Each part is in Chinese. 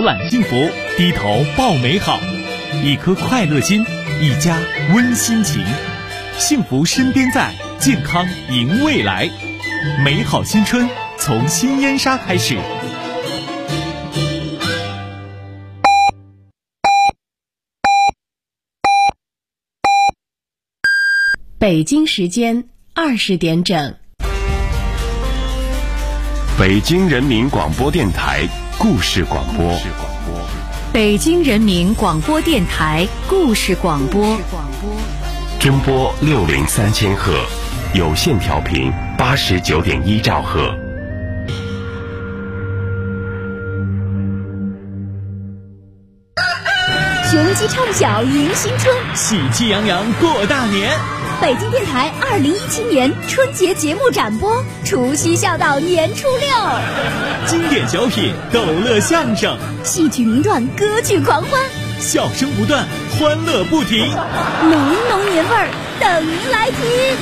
揽幸福，低头抱美好。一颗快乐心，一家温馨情，幸福身边在，健康迎未来。美好新春从新烟沙开始。 北京时间20点整。 北京人民广播电台故事广播。 北京人民广播电台故事广播。 中波603赫，有线调频89.1兆赫。 雄鸡唱晓迎新春， 喜气洋洋过大年。 北京电台2017年春节节目展播，除夕笑到年初6。 经典小品，逗乐相声， 戏曲名段，歌剧狂欢， 笑声不断，欢乐不停， 浓浓年味儿等您来听。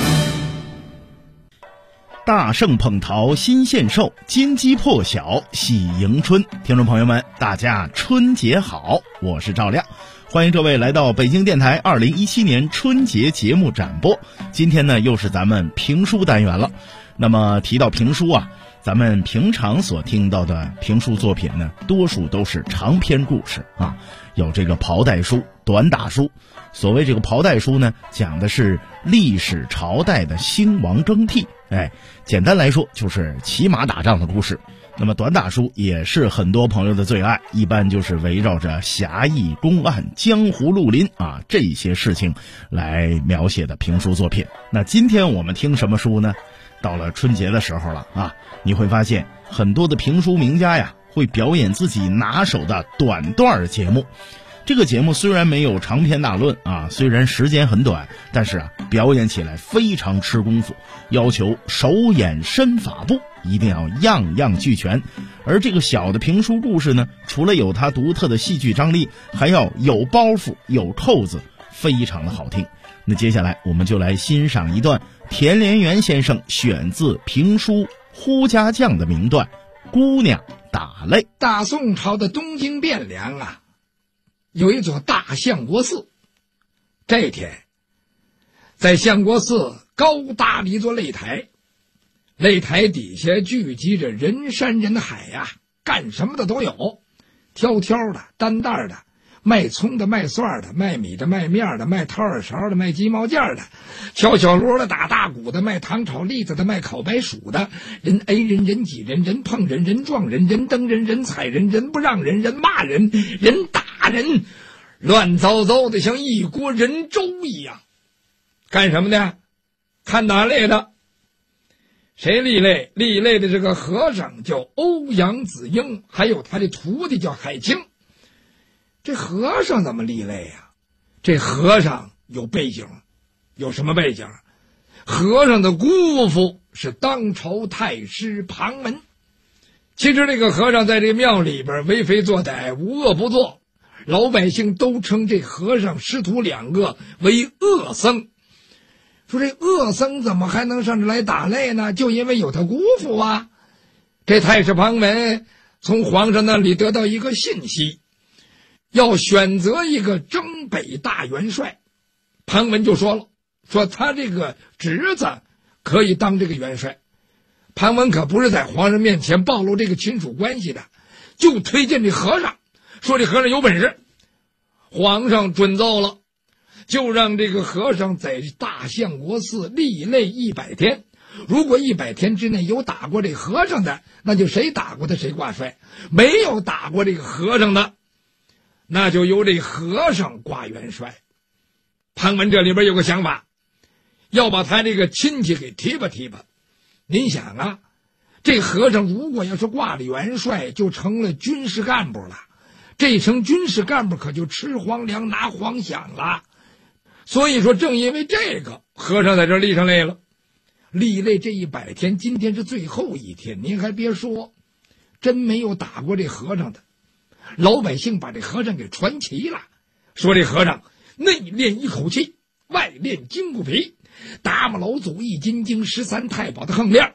大圣捧桃新献寿，金鸡破晓喜迎春。听众朋友们，大家春节好，我是赵亮，欢迎各位来到北京电台2017年春节节目展播。今天呢，又是咱们评书单元了。那么提到评书啊，咱们平常所听到的评书作品呢，多数都是长篇故事啊，有这个袍带书、短打书。所谓这个袍带书呢，讲的是历史朝代的兴亡更替，简单来说就是骑马打仗的故事。那么短打书也是很多朋友的最爱，一般就是围绕着侠义公案、江湖绿林啊这些事情来描写的评书作品。那今天我们听什么书呢？到了春节的时候了啊，你会发现很多的评书名家呀，会表演自己拿手的短段节目。这个节目虽然没有长篇大论啊，虽然时间很短，但是表演起来非常吃功夫，要求手眼身法步一定要样样俱全。而这个小的评书故事呢，除了有它独特的戏剧张力，还要有包袱有扣子，非常的好听。那接下来我们就来欣赏一段田连元先生选自评书《呼家将》的名段《姑娘打擂》。 大宋朝的东京汴梁啊，有一座大相国寺。这天在相国寺高大的一座擂台，擂台底下聚集着人山人海呀，干什么的都有，挑挑的、担担的，卖葱的、卖蒜的、卖米的、卖面的、卖掏耳勺的、卖鸡毛件的，敲小锣的、打大鼓的，卖糖炒栗子的、卖烤白薯的，人 A 人、人挤人、人碰人、人撞人、人蹬人、人踩人、人不让人、人骂人、人打人，乱糟糟的像一锅人粥一样。干什么的？看打擂的。谁立擂？立擂的这个和尚叫欧阳子英，还有他的徒弟叫海清。这和尚怎么立擂啊？这和尚有背景。有什么背景？和尚的姑父是当朝太师庞文。其实这个和尚在这庙里边为非作歹，无恶不作，老百姓都称这和尚师徒两个为恶僧。说这恶僧怎么还能上这来打擂呢？就因为有他姑父啊。这太师庞文从皇上那里得到一个信息，要选择一个征北大元帅。庞文就说了，说他这个侄子可以当这个元帅。庞文可不是在皇上面前暴露这个亲属关系的，就推荐这和尚，说这和尚有本事。皇上准奏了，就让这个和尚在大相国寺立擂100天。如果100天之内有打过这和尚的，那就谁打过他谁挂帅；没有打过这个和尚的，那就由这和尚挂元帅。庞文这里边有个想法，要把他这个亲戚给提拔提拔。您想啊，这和尚如果要是挂了元帅，就成了军事干部了。这成军事干部可就吃皇粮拿皇饷了。所以说正因为这个，和尚在这立上擂了。立擂这100天，今天是最后一天，您还别说，真没有打过这和尚的。老百姓把这和尚给传齐了，说这和尚内练一口气，外练筋骨皮，达摩老祖易筋经13太保的横练，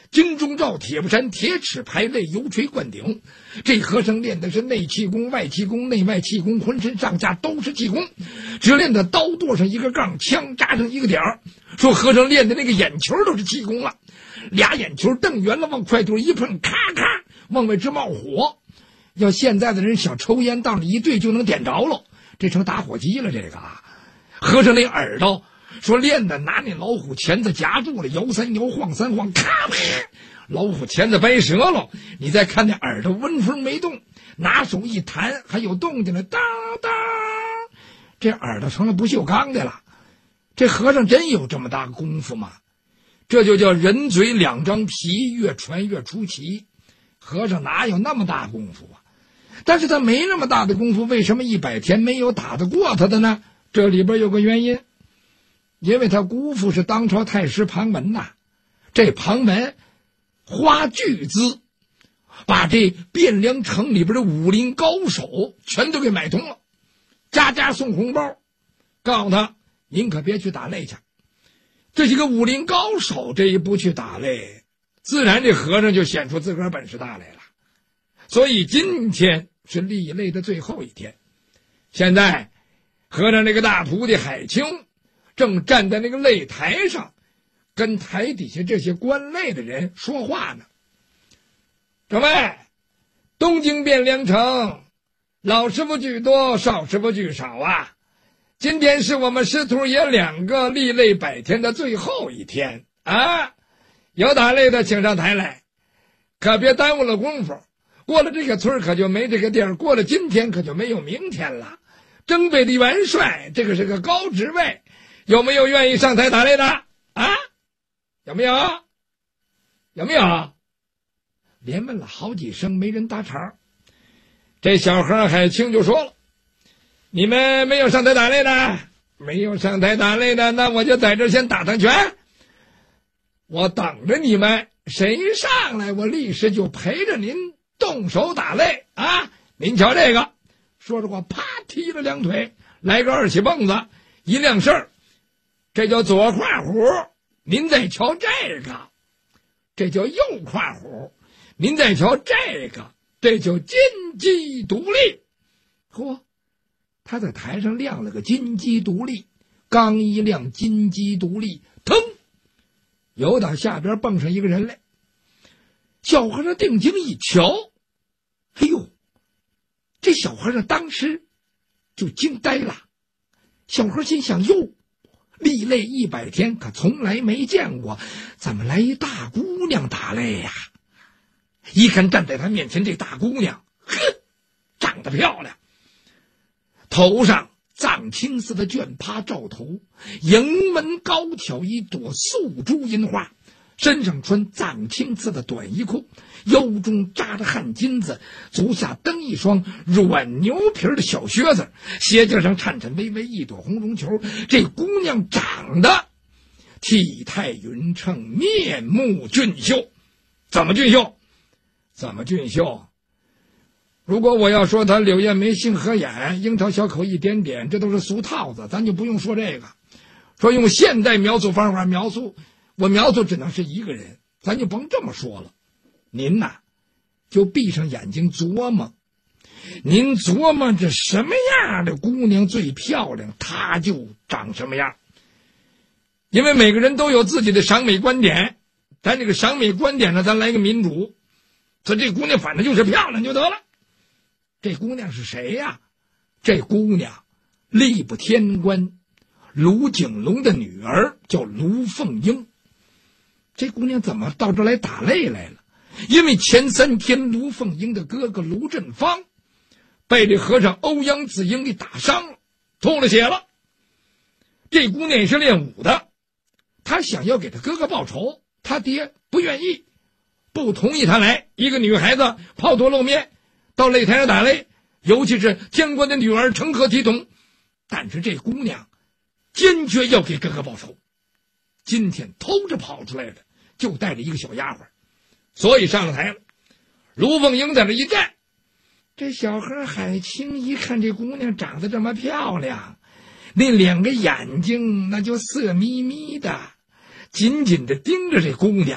金钟罩铁布衫，铁齿排肋，油锤灌顶。这和尚练的是内气功、外气功、内外气功，浑身上下都是气功，只练的刀剁上一个杠，枪扎上一个点儿。说和尚练的那个眼球都是气功了，俩眼球瞪圆了，往块肚一碰，咔咔往外直冒火。要现在的人想抽烟，到那一对就能点着了，这成打火机了。这个和尚那耳朵说练的拿那老虎钳子夹住了，摇三摇，晃三晃，咔啪，老虎钳子掰折了。你再看那耳朵纹风没动，拿手一弹还有动静了，当当，这耳朵成了不锈钢的了。这和尚真有这么大功夫吗？这就叫人嘴两张皮，越传越出奇。和尚哪有那么大功夫啊？但是他没那么大的功夫，为什么100天没有打得过他的呢？这里边有个原因，因为他姑父是当朝太师庞文呐。这庞文花巨资把这汴梁城里边的武林高手全都给买通了，家家送红包，告诉他您可别去打擂去。这几个武林高手这一不去打擂，自然这和尚就显出自个儿本事大来了。所以今天是立擂的最后一天，现在和尚那个大徒弟海清正站在那个擂台上，跟台底下这些观擂的人说话呢。诸位，东京汴梁城老师傅居多，少师傅居少啊。今天是我们师徒爷2个立擂100天的最后一天啊！有打擂的请上台来，可别耽误了功夫。过了这个村可就没这个地儿，过了今天可就没有明天了。征北的元帅，这个是个高职位，有没有愿意上台打擂的啊？有没有？有没有？连问了好几声，没人搭茬。这小和尚海清就说了，你们没有上台打擂的，没有上台打擂的，那我就在这先打趟拳，我等着你们，谁上来我立时就陪着您动手打擂啊！您瞧这个，说着话啪踢了2腿，来个2起蹦子，一亮事儿，这叫左胯虎。您再瞧这个，这叫右胯虎。您再瞧这个，这叫金鸡独立。嚯，他在台上亮了个金鸡独立，刚一亮金鸡独立，腾，由打下边蹦上一个人来。小和尚定睛一瞧，哎呦，这小和尚当时就惊呆了。小和尚心想，哟，立擂100天可从来没见过，怎么来一大姑娘打擂呀？一看站在他面前这大姑娘，呵，长得漂亮，头上藏青似的绢帕罩头，迎门高挑一朵素珠银花，身上穿藏青丝的短衣裤，腰中扎着汗金子，足下蹬一双软牛皮的小靴子，鞋尖上颤颤巍巍一朵红绒球。这姑娘长得体态匀称，面目俊秀。怎么俊秀？怎么俊秀？如果我要说她柳叶眉，杏核眼，樱桃小口一点点，这都是俗套子，咱就不用说这个。说用现代描述方法描述，我描述只能是一个人，咱就甭这么说了。您呐，就闭上眼睛琢磨，您琢磨着什么样的姑娘最漂亮，她就长什么样。因为每个人都有自己的审美观点，咱这个审美观点呢，咱来个民主。说这姑娘反正就是漂亮就得了。这姑娘是谁呀？这姑娘吏部天官卢景龙的女儿，叫卢凤英。这姑娘怎么到这来打擂来了？因为前3天卢凤英的哥哥卢振芳被这和尚欧阳子英给打伤了，吐了血了。这姑娘也是练武的，她想要给她哥哥报仇，她爹不愿意，不同意她来。一个女孩子抛头露面到擂台上打擂，尤其是天官的女儿成何体统。但是这姑娘坚决要给哥哥报仇，今天偷着跑出来的，就带着一个小丫鬟，所以上了台了。卢凤英在这一站，这小和海清一看这姑娘长得这么漂亮，那2个眼睛那就色眯眯的，紧紧的盯着这姑娘。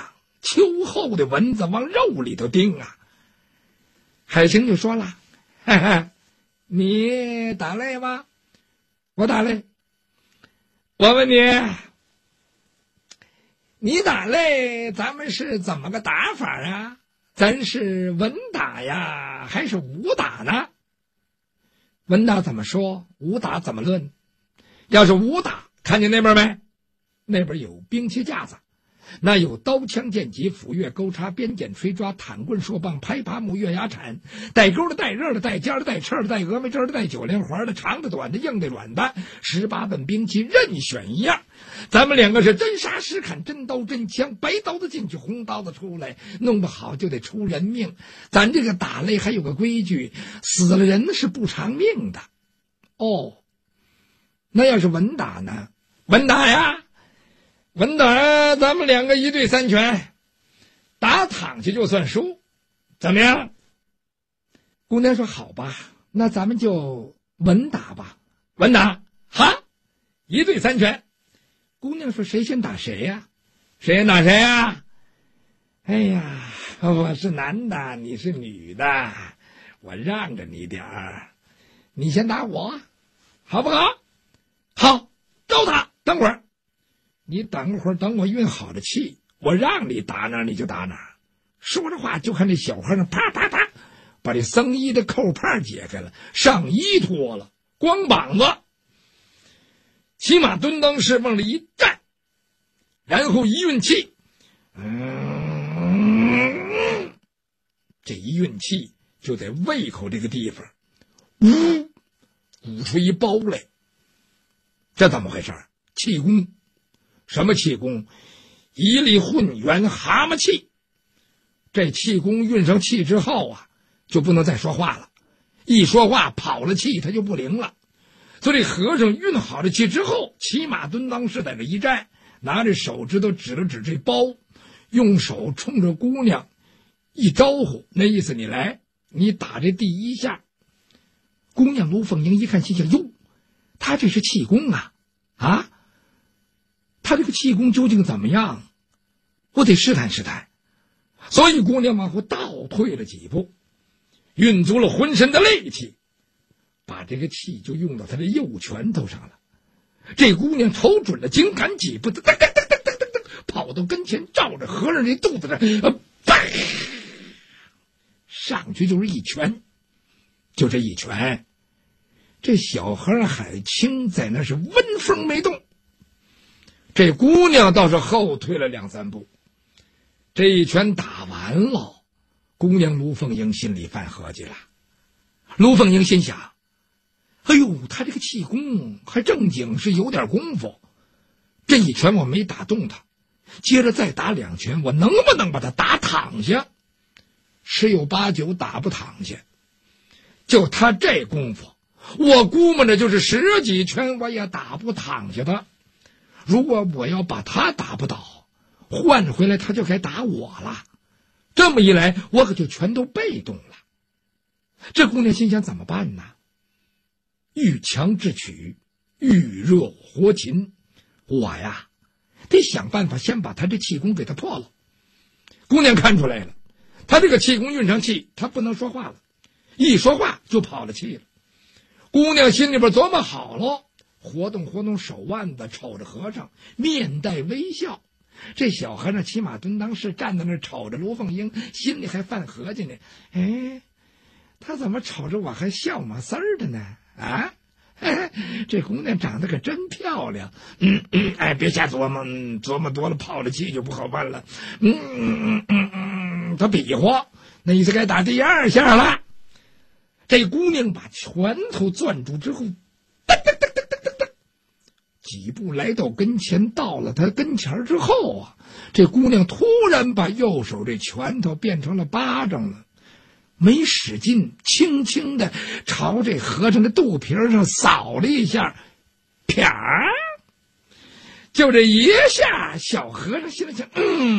秋后的蚊子往肉里头叮啊。海清就说了，嘿嘿，你打擂吗？我打擂。我问你，你打擂咱们是怎么个打法啊？咱是文打呀还是武打呢？文打怎么说，武打怎么论？要是武打，看见那边没？那边有兵器架子，那有刀枪剑戟斧钺钩叉鞭锏锤抓坦棍槊棒拍耙木月牙铲，带钩的带刃的带尖的带翅的带峨眉针的带九连环的长的短的硬的软的，18本兵器任选一样。咱们两个是真杀实砍，真刀真枪，白刀子进去红刀子出来，弄不好就得出人命。咱这个打擂还有个规矩，死了人是不偿命的。哦，那要是文打呢？文打呀，文打咱们两个1对3拳，打躺下就算输，怎么样？姑娘说好吧，那咱们就文打吧。文打，哈，1对3拳。姑娘说谁先打谁呀？谁先打谁呀？哎呀，我是男的，你是女的，我让着你点儿，你先打我，好不好？好，招他。等会儿，你等会儿，等我运好了气，我让你打哪儿你就打哪儿。说着话，就看这小和尚啪啪啪把这僧衣的扣帕解开了，上衣脱了，光膀子，骑马蹲裆式往里一站，然后一运气，这一运气就在胃口这个地方，鼓出一包来。这怎么回事？气功。什么气功？一粒混元蛤蟆气。这气功运上气之后啊，就不能再说话了，一说话跑了气他就不灵了。所以这和尚运好了气之后，骑马蹲裆式在这一站，拿着手指头指了指这包，用手冲着姑娘一招呼，那意思你来，你打这第一下。姑娘卢凤英一看，心想，哟，他这是气功啊，他这个气功究竟怎么样？我得试探试探。所以姑娘往后倒退了几步，运足了浑身的力气，把这个气就用到他的右拳头上了。这姑娘瞅准了，紧赶几步，噔噔噔噔噔噔，跑到跟前，照着和尚这肚子上，上去就是一拳。就这一拳，这小和尚海清在那是纹风没动，这姑娘倒是后退了2、3步。这一拳打完了，姑娘卢凤英心里犯合计了。卢凤英心想，哎呦，他这个气功还正经是有点功夫，这一拳我没打动他，接着再打2拳，我能不能把他打躺下？十有八九打不躺下。就他这功夫，我估摸着就是10几拳我也打不躺下他。如果我要把他打不倒，换回来他就该打我了，这么一来我可就全都被动了。这姑娘心想，怎么办呢？遇强制取，遇热活擒，我呀得想办法先把他这气功给他破了。姑娘看出来了，他这个气功运上气，他不能说话了，一说话就跑了气了。姑娘心里边琢磨好了，活动活动手腕子，瞅着和尚面带微笑。这小和尚骑马蹲裆式站在那瞅着卢凤英，心里还犯合计呢，哎，他怎么瞅着我还笑嘛丝儿的呢？这姑娘长得可真漂亮。别瞎琢磨，琢磨多了泡了气就不好办了。他比划，那意思该打第2下了。这姑娘把拳头攥住之后，几步来到跟前，到了他跟前之后啊，这姑娘突然把右手这拳头变成了巴掌了，没使劲，轻轻的朝这和尚的肚皮上扫了一下，啪！就这一下，小和尚心里想，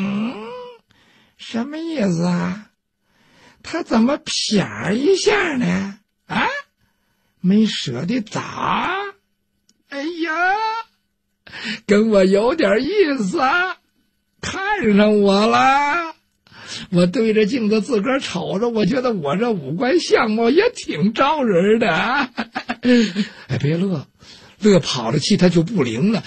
什么意思啊？他怎么啪一下呢？没舍得打。哎呀，跟我有点意思啊，看上我了。 我对着镜子自个儿瞅着，我觉得我这五官相貌也挺招人的啊。哎，别乐，乐跑了气他就不灵了。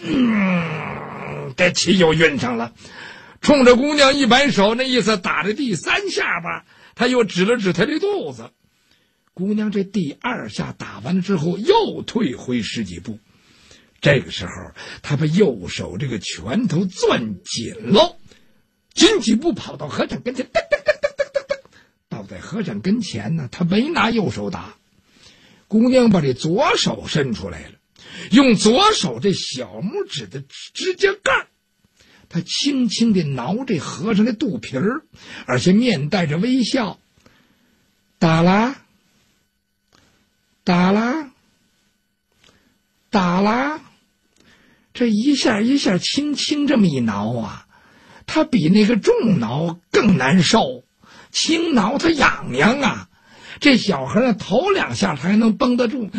这气又晕上了，冲着姑娘一摆手，那意思打着第3下吧，他又指了指他这肚子。姑娘这第2下打完了之后，又退回10几步。这个时候，他把右手这个拳头攥紧喽，紧几步跑到和尚跟前，噔噔噔噔噔噔，倒在和尚跟前呢。他没拿右手打，姑娘把这左手伸出来了，用左手这小拇指的指甲盖，他轻轻地挠这和尚的肚皮儿，而且面带着微笑，打啦，打啦，打啦。这一下一下轻轻这么一挠啊，他比那个重挠更难受，轻挠他痒痒啊。这小和尚头2下他还能绷得住，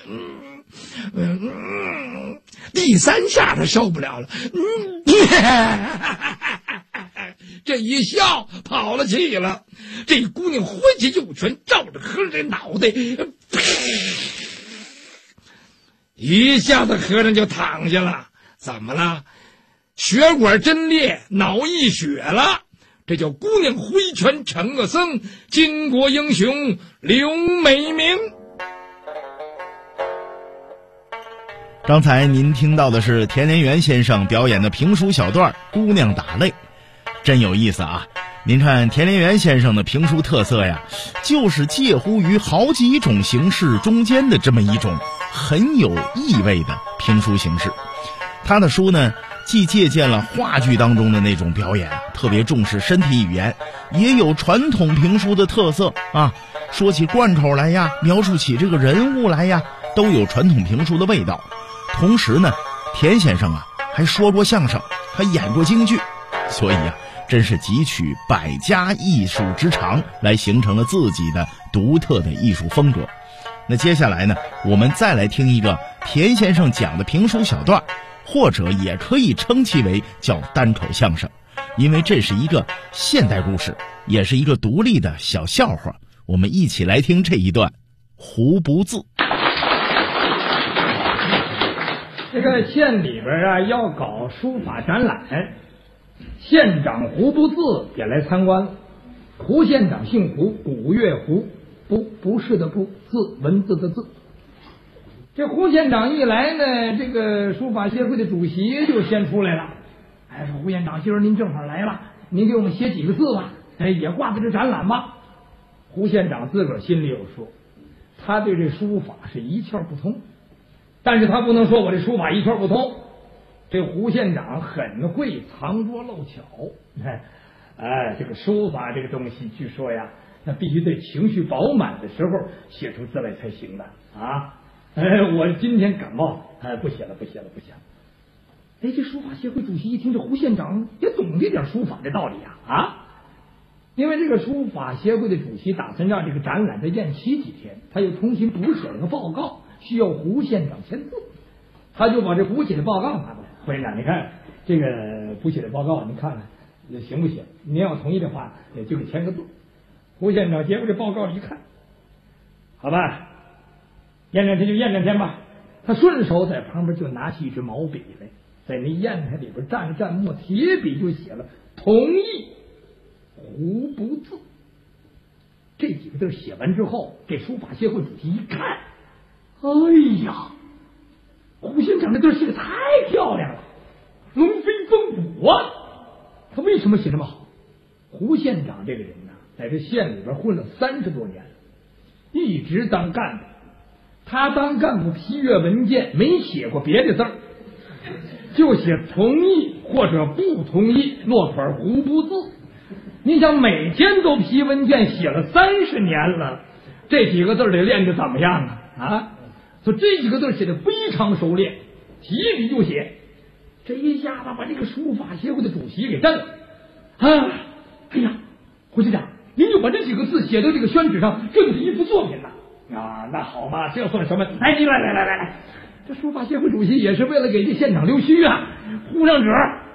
第3下他受不了了，这一笑跑了气了。这姑娘挥起右拳照着和尚这脑袋，一下子和尚就躺下了。怎么了？血管真裂，脑溢血了。这叫姑娘挥拳成个僧，巾帼英雄刘美名。 刚才您听到的是田连元先生表演的评书小段《姑娘打擂》，真有意思啊。您看田连元先生的评书特色呀，就是介乎于好几种形式中间的这么一种很有意味的评书形式。他的书呢，既借鉴了话剧当中的那种表演，特别重视身体语言，也有传统评书的特色啊。说起贯口来呀，描述起这个人物来呀，都有传统评书的味道。同时呢，田先生啊还说过相声，还演过京剧，所以啊，真是汲取百家艺术之长，来形成了自己的独特的艺术风格。那接下来呢，我们再来听一个田先生讲的评书小段，或者也可以称其为叫单口相声，因为这是一个现代故事，也是一个独立的小笑话。我们一起来听这一段胡不字。 这个县里边啊要搞书法展览，县长胡不字也来参观了。胡县长姓胡，古月胡，不是的不，字文字的字。这胡县长一来呢，这个书法协会的主席就先出来了。哎，说胡县长，今儿您正好来了，您给我们写几个字吧，哎，也挂在这展览吧。胡县长自个儿心里有数，他对这书法是一窍不通，但是他不能说我这书法一窍不通。这胡县长很会藏拙露巧，这个书法这个东西，据说呀，那必须得情绪饱满的时候写出字来才行的啊。我今天感冒，不写了。哎，这书法协会主席一听这胡县长也懂这点书法的道理啊，因为这个书法协会的主席打算让这个展览再延期几天，他又重新补写了个报告，需要胡县长签字，他就把这补写的报告拿过来。胡县长，你看这个补写的报告，你看看行不行？您要同意的话，就给签个字。胡县长接过这报告一看，好吧，验证天就验证天吧。他顺手在旁边就拿起一支毛笔来，在那砚台里边蘸了蘸墨，铁笔就写了同意胡不字这几个字。写完之后，这书法协会主席一看，哎呀，胡县长这字写的太漂亮了，龙飞凤舞啊！他为什么写这么好？胡县长这个人呢，在这县里边混了30多年了，一直当干部。他当干部批阅文件，没写过别的字儿，就写同意或者不同意，落款胡不字。你想每天都批文件，写了30年了，这几个字得练得怎么样啊？所以这几个字写得非常熟练，提笔就写。这一下子把这个书法协会的主席给震了啊！哎呀，胡县长，您就把这几个字写到这个宣纸上，这就是一幅作品呐！啊，那好嘛，这算什么？哎，你来，这书法协会主席也是为了给这县长留须啊，糊上纸，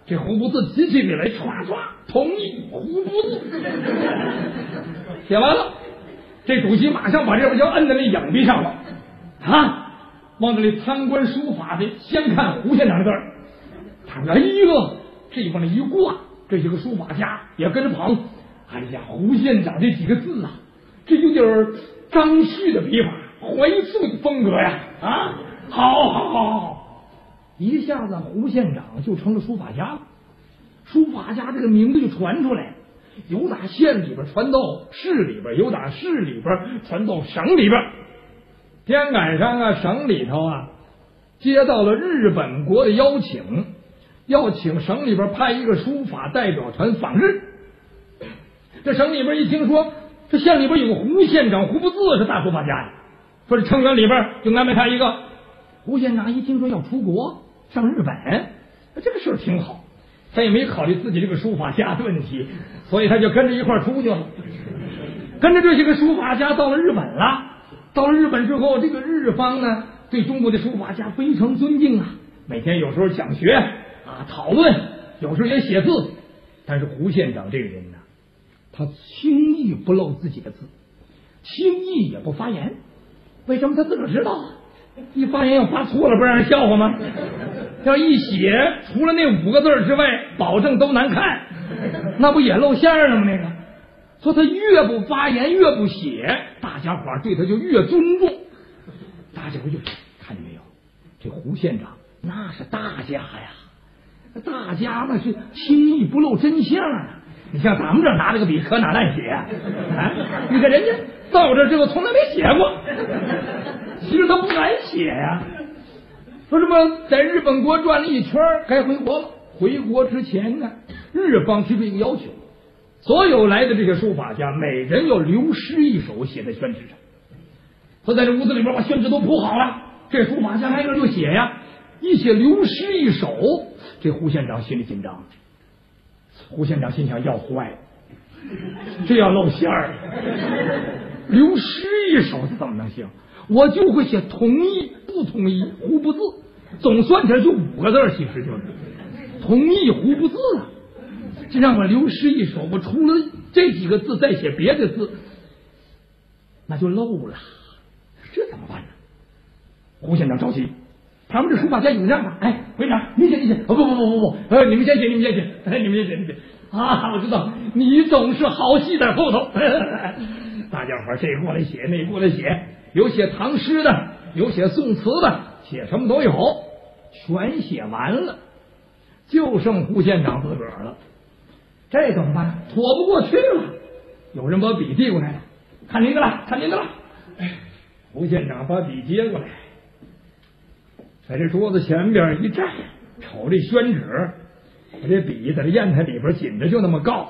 这胡不字提起笔来，唰唰，同意胡不字。写完了，这主席马上把这边就摁在那影壁上了啊！往这里参观书法的，先看胡县长的字儿。他说：“哎呦，这往那一挂，这些个书法家也跟着捧。哎呀，胡县长这几个字啊，这有点张旭的笔法，怀素的风格呀！啊，好。”一下子胡县长就成了书法家了，书法家这个名字就传出来，由打县里边传到市里边，由打市里边传到省里边。天赶上啊，省里头啊接到了日本国的邀请，要请省里边派一个书法代表团访日。这省里边一听说这县里边有个胡县长，胡不字是大书法家呀，说这成员里边就安排他一个。胡县长一听说要出国上日本，这个事儿挺好，他也没考虑自己这个书法家的问题，所以他就跟着一块儿出去了。跟着这些个书法家到了日本了。到了日本之后，这个日方呢对中国的书法家非常尊敬啊，每天有时候讲学啊讨论，有时候也写字。但是胡县长这个人呢，他轻易不露自己的字，轻易也不发言。为什么？他自个儿知道啊，一发言要发错了，不让人笑话吗？要一写，除了那5个字之外，保证都难看，那不也露馅了吗？那个，所以他越不发言，越不写，大家伙对他就越尊重。大家伙就看见没有，这胡县长那是大家呀，大家那是轻易不露真相啊。你像咱们这拿了个笔可哪难写啊？你看人家到这之后从来没写过，其实他不敢写呀。说什么在日本国转了一圈该回国了，回国之前呢，日方提出一个要求，所有来的这些书法家每人要留诗一首写在宣纸上。他在这屋子里边把宣纸都铺好了，这书法家挨个就写呀，一写留诗一首，这胡县长心里紧张。胡县长心想要坏了，这要露馅儿，留诗一首是怎么能行？我就会写同意不同意胡不字，总算起来就5个字，其实就是同意胡不字啊。这让我留诗一首，我除了这几个字再写别的字，那就漏了，这怎么办呢？胡县长着急，旁边这书法家有样吧？哎，会长，你写，不，你们先写，你们先写啊！我知道你总是好戏在后头。大家伙这过来写，那过来写，有写唐诗的，有写宋词的，写什么都有，全写完了，就剩胡县长自个儿了。这怎么办？妥不过去了。有人把笔递过来了，看您的了。胡县长把笔接过来，在这桌子前边一站，瞅这宣纸，把这笔在这砚台里边紧着就那么告，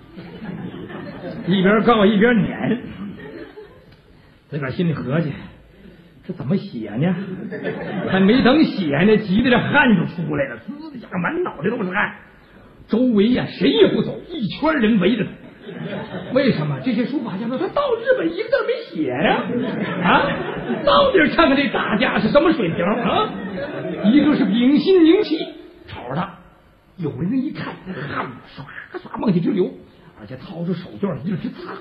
一边告一边撵，自个儿心里合计，这怎么写呢？还没等写呢，急得这汗就出来了，滋的一下满脑袋都是汗。周围呀谁也不走，一圈人围着他。为什么？这些书法家说他到日本一个字没写呀？到底看看这大家是什么水平啊？一个是屏心凝气，瞅着他，有人一看汗唰唰冒起直流，而且掏出手绢一直擦，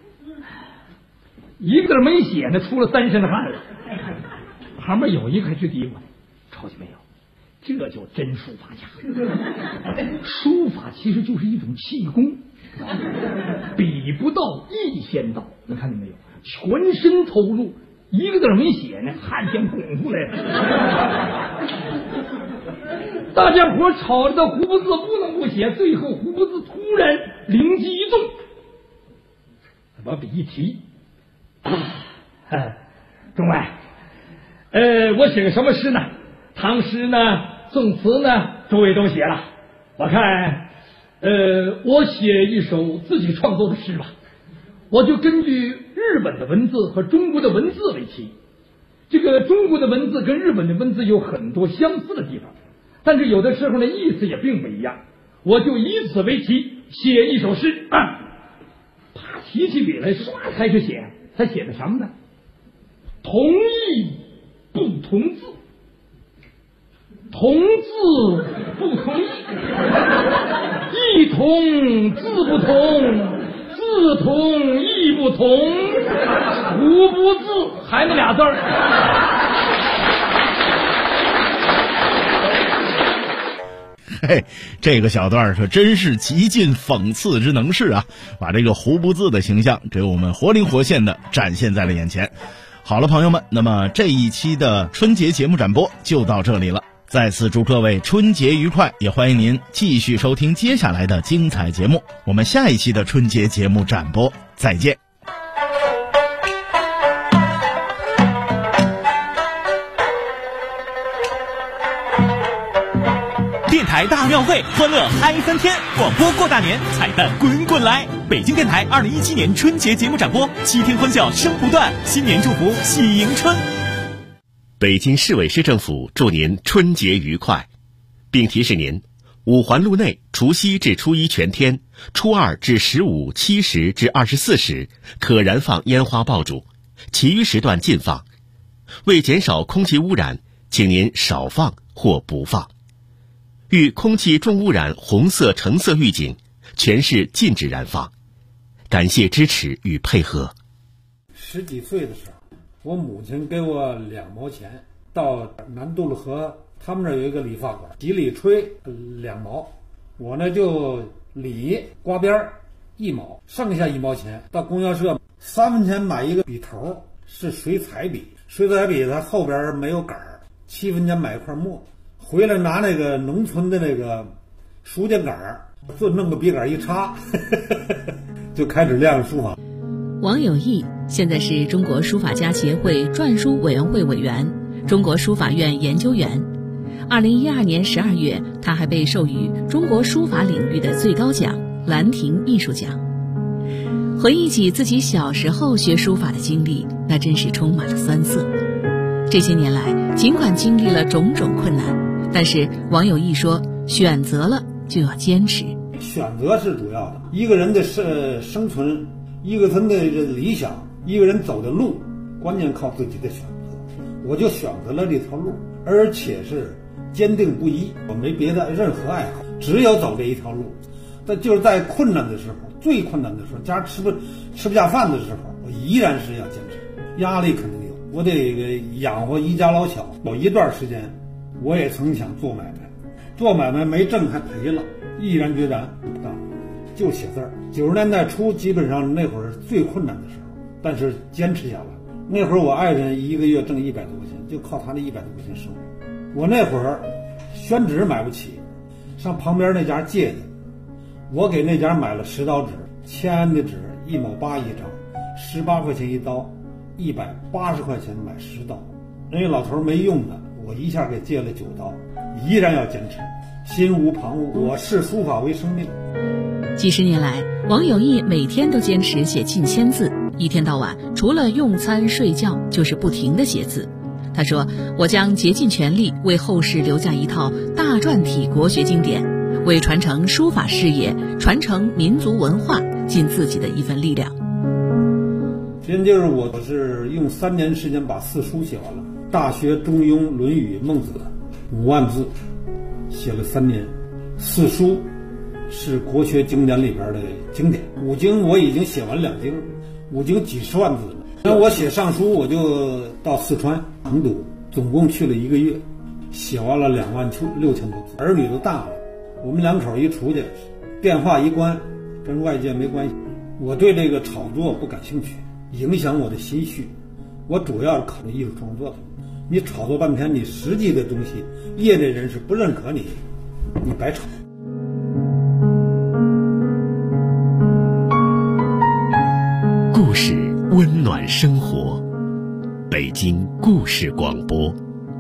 一个字没写呢，出了3身的汗了。旁边有一个直嘀咕，瞅见没有？这叫真书法家。书法其实就是一种气功，笔不到意先到，你看见没有？全身投入，一个字没写呢，汗先拱出来了。大家伙吵着的胡不字不能不写，最后胡不字突然灵机一动，把笔一提，众位，我写个什么诗呢？唐诗呢，宋词呢，诸位都写了。我看，我写一首自己创作的诗吧。我就根据日本的文字和中国的文字为题。这个中国的文字跟日本的文字有很多相似的地方，但是有的时候呢，意思也并不一样。我就以此为题写一首诗啊，啪提起笔来，唰开始写。他写的什么呢？同意不同字。同同字不同义，义同字不同，字同义不同，胡不字还那俩字儿。 嘿，这个小段可真是极尽讽刺之能事啊，把这个胡不字的形象给我们活灵活现的展现在了眼前。好了，朋友们，那么这一期的春节节目展播就到这里了，再次祝各位春节愉快，也欢迎您继续收听接下来的精彩节目。我们下一期的春节节目展播再见。 电台大庙会，欢乐嗨翻天，广播过大年，彩蛋滚滚来。北京电台2017年春节节目展播，7天欢笑声不断，新年祝福喜迎春。 北京市委市政府祝您春节愉快，并提示您，五环路内除夕至初一全天，初二至15、7时至24时可燃放烟花爆竹，其余时段禁放。为减少空气污染，请您少放或不放。遇空气重污染红色、橙色预警，全市禁止燃放。感谢支持与配合。 10几岁的时候，我母亲给我2毛钱，到南渡路河他们那儿有一个理发馆，洗理吹2毛，我呢就理刮边1毛，剩下1毛钱到供销社3分钱买一个笔头，是水彩笔，水彩笔它后边没有杆儿，7分钱买一块墨，回来拿那个农村的那个书架杆儿，就弄个笔杆一插就开始练书法。 王有义现在是中国书法家协会篆书委员会委员，中国书法院研究员。2012年12月，他还被授予中国书法领域的最高奖兰亭艺术奖。回忆起自己小时候学书法的经历，那真是充满了酸涩。这些年来，尽管经历了种种困难，但是王有义说，选择了就要坚持。 选择是主要的，一个人的生存，一个人的理想，一个人走的路，关键靠自己的选择。我就选择了这条路，而且是坚定不移，我没别的任何爱好，只有走这一条路。但就是在困难的时候，最困难的时候，家吃不下饭的时候，我依然是要坚持。压力肯定有，我得养活一家老小。有一段时间，我也曾想做买卖，做买卖没挣还赔了，毅然决然不干，就写字儿。90年代初，基本上那会儿最困难的时候，但是坚持下来。那会儿我爱人一个月挣100多块钱，就靠他那100多块钱生活。我那会儿宣纸买不起，上旁边那家借的，我给那家买了10刀纸，签的纸1毛8一张，18块钱一刀，180块钱买10刀。人家老头没用的，我一下给借了9刀，依然要坚持，心无旁骛。我视书法为生命。 几十年来，王有义每天都坚持写近1000字，一天到晚除了用餐睡觉就是不停地写字。他说，我将竭尽全力为后世留下一套大篆体国学经典，为传承书法事业、传承民族文化尽自己的一份力量。 先就是我是用3年时间把4书写完了，《大学》《中庸》《论语》《孟子》5万字，写了3年。4书是国学经典里边的经典，5经我已经写完2经，5经几十万字了。那我写上书，我就到四川成都，总共去了1个月，写完了26000多字。儿女都大了，我们2口一出去，电话一关，跟外界没关系。我对这个炒作不感兴趣，影响我的心绪。我主要是考虑艺术创作的。你炒作半天，你实际的东西，业内人士不认可你，你白炒。 故事温暖生活，北京故事广播。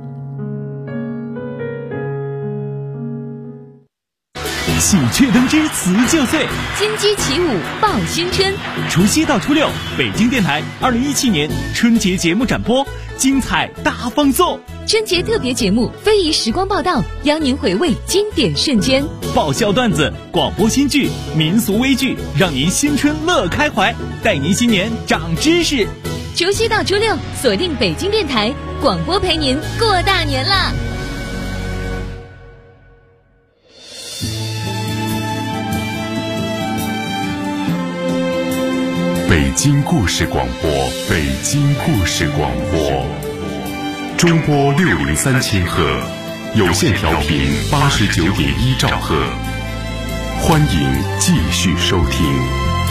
喜鹊登枝辞旧岁， 金鸡起舞报新春。 除夕到初六，北京电台2017年春节节目展播，精彩大放送。 春节特别节目非遗时光报道，邀您回味经典瞬间， 爆笑段子、广播新剧、民俗微剧，让您新春乐开怀，带您新年长知识。 除夕到初六，锁定北京电台广播，陪您过大年啦。 北京故事广播，北京故事广播，中波603千赫，有线调频89.1兆赫，欢迎继续收听。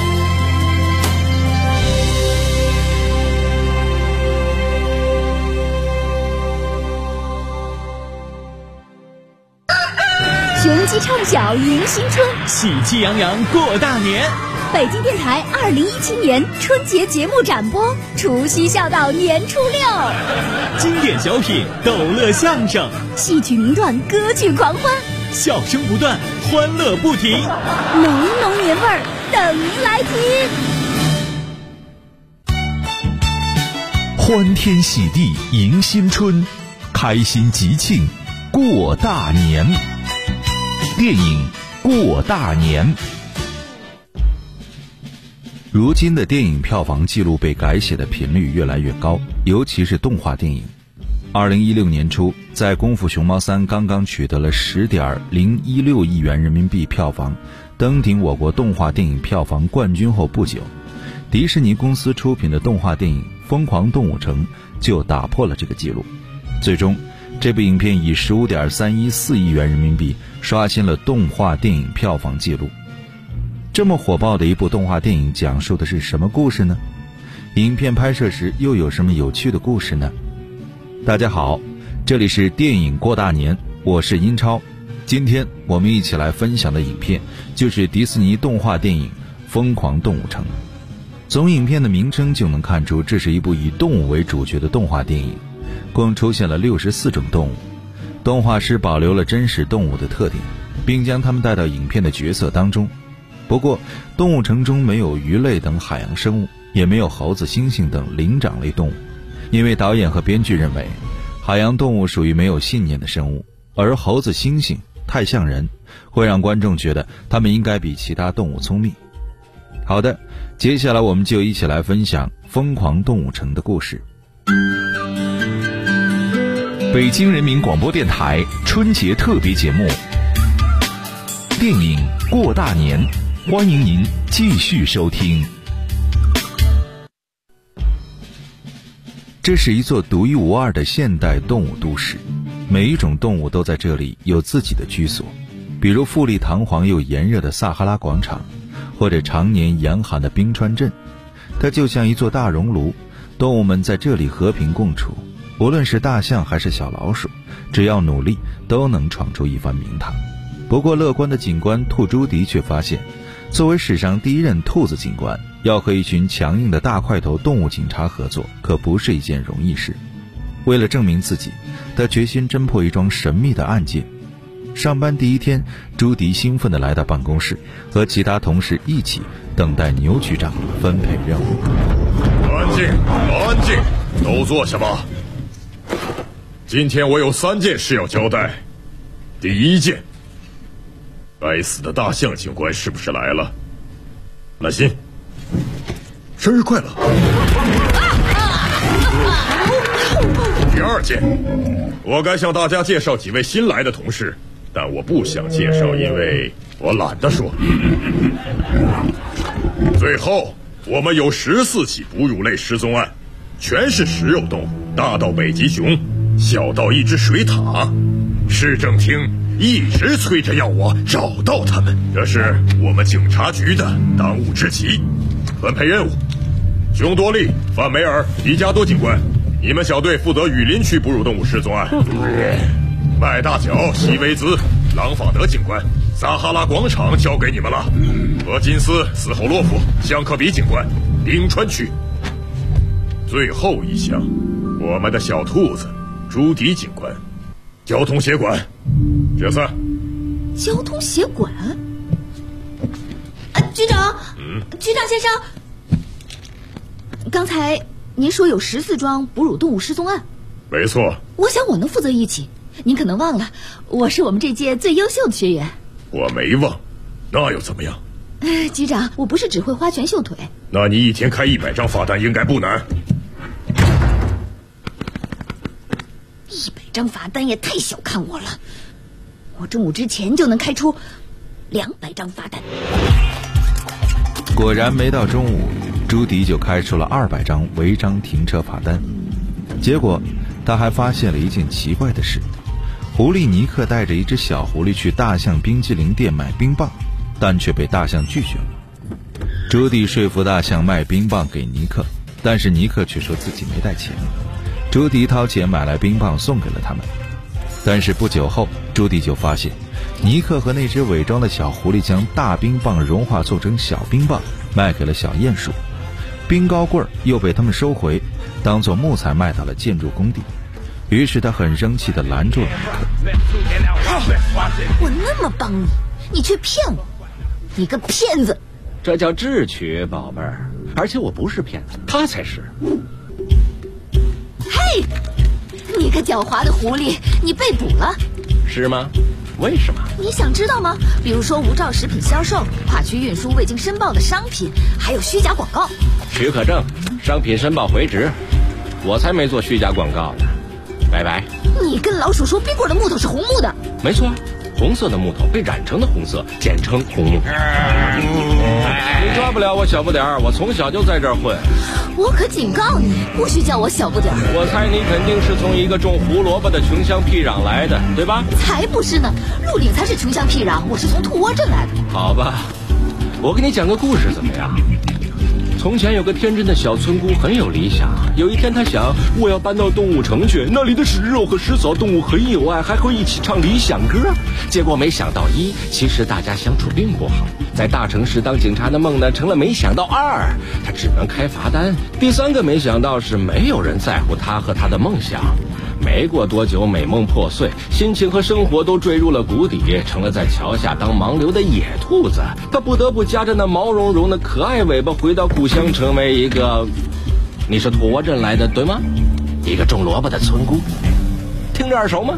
玄机唱晓迎新春， 喜气洋洋过大年。 北京电台2017年春节节目展播，除夕笑到年初6， 经典小品、逗乐相声、 戏曲名段、歌剧狂欢， 笑声不断，欢乐不停， 浓浓年味儿等您来听。 欢天喜地迎新春，开心吉庆过大年。电影《过大年》。 如今的电影票房记录被改写的频率越来越高，尤其是动画电影。2016年初，在《功夫熊猫3》刚刚取得了10.016亿元人民币票房，登顶我国动画电影票房冠军后不久，迪士尼公司出品的动画电影《疯狂动物城》就打破了这个记录。最终，这部影片以15.314亿元人民币刷新了动画电影票房记录。这么火爆的一部动画电影讲述的是什么故事呢？影片拍摄时又有什么有趣的故事呢？大家好，这里是电影过大年，我是英超。今天我们一起来分享的影片就是迪士尼动画电影《疯狂动物城》。从影片的名称就能看出，这是一部以动物为主角的动画电影，共出现了64种动物。动画师保留了真实动物的特点，并将它们带到影片的角色当中。不过，动物城中没有鱼类等海洋生物，也没有猴子、猩猩等灵长类动物，因为导演和编剧认为，海洋动物属于没有信念的生物，而猴子、猩猩太像人，会让观众觉得它们应该比其他动物聪明。好的，接下来我们就一起来分享《疯狂动物城》的故事。 北京人民广播电台春节特别节目《电影过大年》，欢迎您继续收听。 这是一座独一无二的现代动物都市，每一种动物都在这里有自己的居所，比如富丽堂皇又炎热的撒哈拉广场，或者常年严寒的冰川镇。它就像一座大熔炉，动物们在这里和平共处，无论是大象还是小老鼠，只要努力都能闯出一番名堂。不过乐观的警官兔朱迪却发现，作为史上第一任兔子警官，要和一群强硬的大块头动物警察合作可不是一件容易事。为了证明自己，他决心侦破一桩神秘的案件。上班第一天，朱迪兴奋地来到办公室，和其他同事一起等待牛局长分配任务。 安静，安静，都做什么？今天我有3件事要交代。第一件，该死的大象警官是不是来了？兰心，生日快乐。第二件，我该向大家介绍几位新来的同事，但我不想介绍，因为我懒得说。最后，我们有14起哺乳类失踪案，全是食肉动物，大到北极熊，小到一只水獭。市政厅一直催着要我找到他们，这是我们警察局的当务之急。分配任务：熊多利、范梅尔、迪加多警官，你们小队负责雨林区哺乳动物失踪案；麦大脚、西维兹、朗法德警官，撒哈拉广场交给你们了；俄金斯、斯侯洛夫、香克比警官，冰川区。最后一项，我们的小兔子朱迪警官，交通协管。决赛。 交通协管？局长，局长先生，刚才您说有14桩哺乳动物失踪案。 没错。 我想我能负责一起，您可能忘了，我是我们这届最优秀的学员。 我没忘，那又怎么样？ 局长，我不是只会花拳绣腿。 那你一天开100张罚单应该不难。 100张罚单也太小看我了，我中午之前就能开出200张罚单。 果然没到中午， 朱迪就开出了200张违章停车罚单。结果他还发现了一件奇怪的事，狐狸尼克带着一只小狐狸去大象冰淇淋店买冰棒，但却被大象拒绝了。朱迪说服大象卖冰棒给尼克，但是尼克却说自己没带钱。朱迪掏钱买来冰棒送给了他们。但是不久后，朱迪就发现尼克和那只伪装的小狐狸将大冰棒融化做成小冰棒卖给了小鼹鼠，冰糕棍又被他们收回，当作木材卖到了建筑工地。于是他很生气地拦住了尼克。 我那么帮你，你却骗我，你个骗子！ 这叫智取，宝贝儿，而且我不是骗子，他才是。 嘿，你个狡猾的狐狸，你被捕了。 是吗？为什么？ 你想知道吗？比如说无照食品销售、跨区运输未经申报的商品，还有虚假广告。 许可证、商品申报回执，我才没做虚假广告呢。拜拜。 你跟老鼠说冰棍的木头是红木的。 没错，红色的木头被染成的红色，简称红木。你抓不了我小不点儿，我从小就在这儿混。 我可警告你，不许叫我小不点儿。 我猜你肯定是从一个种胡萝卜的穷乡僻壤来的，对吧？ 才不是呢，鹿岭才是穷乡僻壤，我是从兔窝镇来的。 好吧，我给你讲个故事怎么样？从前有个天真的小村姑，很有理想。有一天她想，我要搬到动物城去，那里的食肉和食草动物很有爱，还会一起唱理想歌。结果没想到一，其实大家相处并不好。在大城市当警察的梦呢，成了没想到二，她只能开罚单。第三个没想到是没有人在乎她和她的梦想。没过多久，美梦破碎，心情和生活都坠入了谷底，成了在桥下当盲流的野兔子。他不得不夹着那毛茸茸的可爱尾巴回到故乡，成为一个……你是兔窝镇来的对吗？一个种萝卜的村姑，听着耳熟吗？